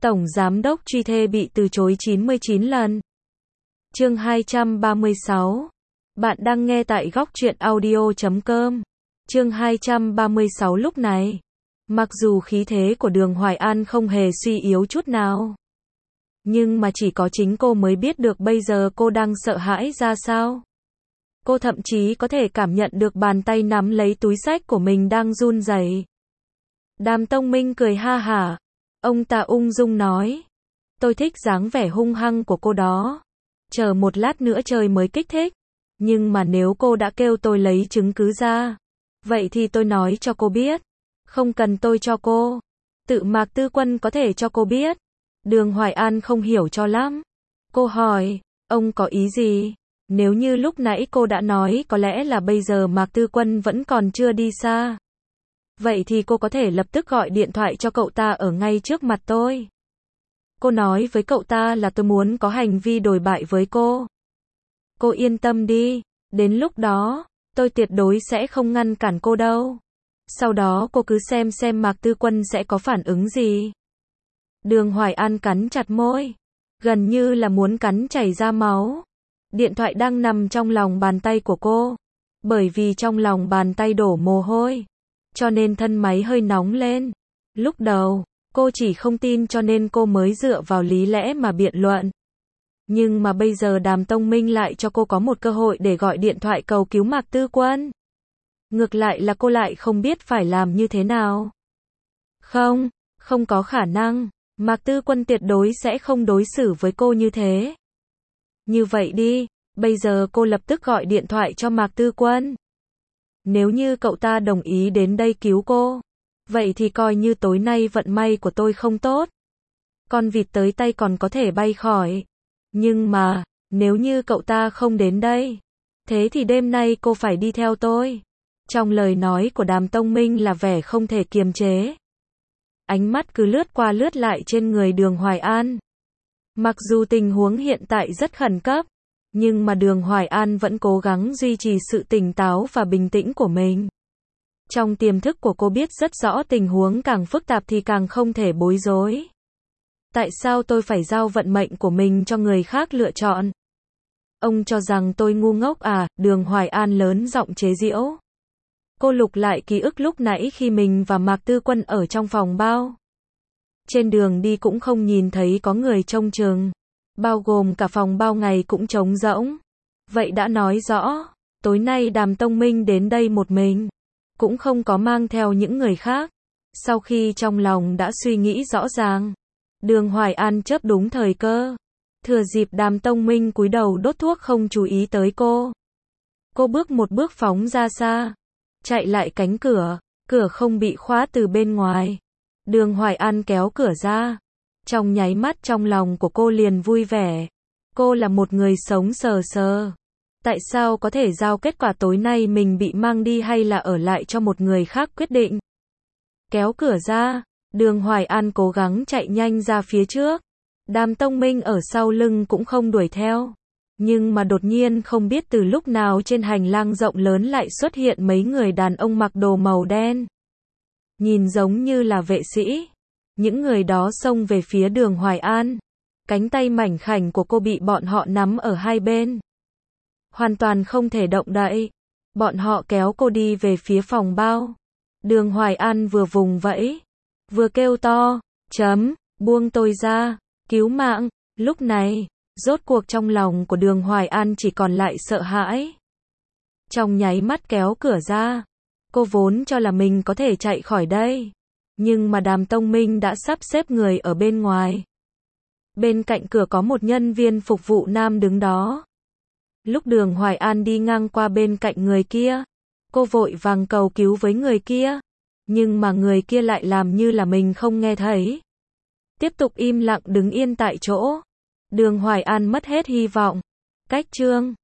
Tổng Giám đốc truy thê bị từ chối 99 lần. Chương 236. Bạn đang nghe tại góc truyện audio.com. Chương 236. Lúc này, mặc dù khí thế của Đường Hoài An không hề suy yếu chút nào, nhưng mà chỉ có chính cô mới biết được bây giờ cô đang sợ hãi ra sao. Cô thậm chí có thể cảm nhận được bàn tay nắm lấy túi xách của mình đang run rẩy. Đàm Tông Minh cười ha hả. Ông ta ung dung nói. Tôi thích dáng vẻ hung hăng của cô đó. Chờ một lát nữa trời mới kích thích. Nhưng mà nếu cô đã kêu tôi lấy chứng cứ ra, vậy thì tôi nói cho cô biết. Không cần tôi cho cô. Tự Mạc Tư Quân có thể cho cô biết. Đường Hoài An không hiểu cho lắm. Cô hỏi, ông có ý gì? Nếu như lúc nãy cô đã nói có lẽ là bây giờ Mạc Tư Quân vẫn còn chưa đi xa. Vậy thì cô có thể lập tức gọi điện thoại cho cậu ta ở ngay trước mặt tôi. Cô nói với cậu ta là tôi muốn có hành vi đồi bại với cô. Cô yên tâm đi, đến lúc đó, tôi tuyệt đối sẽ không ngăn cản cô đâu. Sau đó cô cứ xem Mạc Tư Quân sẽ có phản ứng gì. Đường Hoài An cắn chặt môi, gần như là muốn cắn chảy ra máu. Điện thoại đang nằm trong lòng bàn tay của cô. Bởi vì trong lòng bàn tay đổ mồ hôi, cho nên thân máy hơi nóng lên. Lúc đầu, cô chỉ không tin cho nên cô mới dựa vào lý lẽ mà biện luận. Nhưng mà bây giờ Đàm Tông Minh lại cho cô có một cơ hội để gọi điện thoại cầu cứu Mạc Tư Quân. Ngược lại là cô lại không biết phải làm như thế nào. Không có khả năng. Mạc Tư Quân tuyệt đối sẽ không đối xử với cô như thế. Như vậy đi, bây giờ cô lập tức gọi điện thoại cho Mạc Tư Quân. Nếu như cậu ta đồng ý đến đây cứu cô, vậy thì coi như tối nay vận may của tôi không tốt. Con vịt tới tay còn có thể bay khỏi. Nhưng mà, nếu như cậu ta không đến đây, thế thì đêm nay cô phải đi theo tôi. Trong lời nói của Đàm Tông Minh là vẻ không thể kiềm chế. Ánh mắt cứ lướt qua lướt lại trên người Đường Hoài An. Mặc dù tình huống hiện tại rất khẩn cấp, nhưng mà Đường Hoài An vẫn cố gắng duy trì sự tỉnh táo và bình tĩnh của mình. Trong tiềm thức của cô biết rất rõ tình huống càng phức tạp thì càng không thể bối rối. Tại sao tôi phải giao vận mệnh của mình cho người khác lựa chọn? Ông cho rằng tôi ngu ngốc à? Đường Hoài An lớn giọng chế giễu. Cô lục lại ký ức lúc nãy khi mình và Mạc Tư Quân ở trong phòng bao. Trên đường đi cũng không nhìn thấy có người trông chừng. Bao gồm cả phòng bao ngày cũng trống rỗng. Vậy đã nói rõ, tối nay Đàm Tông Minh đến đây một mình, cũng không có mang theo những người khác. Sau khi trong lòng đã suy nghĩ rõ ràng, Đường Hoài An chớp đúng thời cơ. Thừa dịp Đàm Tông Minh cúi đầu đốt thuốc không chú ý tới cô. Cô bước một bước phóng ra xa, chạy lại cánh cửa, cửa không bị khóa từ bên ngoài. Đường Hoài An kéo cửa ra. Trong nháy mắt trong lòng của cô liền vui vẻ. Cô là một người sống sờ sờ. Tại sao có thể giao kết quả tối nay mình bị mang đi hay là ở lại cho một người khác quyết định. Kéo cửa ra, Đường Hoài An cố gắng chạy nhanh ra phía trước. Đàm Tông Minh ở sau lưng cũng không đuổi theo. Nhưng mà đột nhiên không biết từ lúc nào trên hành lang rộng lớn lại xuất hiện mấy người đàn ông mặc đồ màu đen. Nhìn giống như là vệ sĩ. Những người đó xông về phía Đường Hoài An. Cánh tay mảnh khảnh của cô bị bọn họ nắm ở hai bên. Hoàn toàn không thể động đậy. Bọn họ kéo cô đi về phía phòng bao. Đường Hoài An vừa vùng vẫy, vừa kêu to, buông tôi ra, cứu mạng. Lúc này, rốt cuộc trong lòng của Đường Hoài An chỉ còn lại sợ hãi. Trong nháy mắt kéo cửa ra, cô vốn cho là mình có thể chạy khỏi đây. Nhưng mà Đàm Tông Minh đã sắp xếp người ở bên ngoài. Bên cạnh cửa có một nhân viên phục vụ nam đứng đó. Lúc Đường Hoài An đi ngang qua bên cạnh người kia, cô vội vàng cầu cứu với người kia. Nhưng mà người kia lại làm như là mình không nghe thấy. Tiếp tục im lặng đứng yên tại chỗ. Đường Hoài An mất hết hy vọng. Cách chương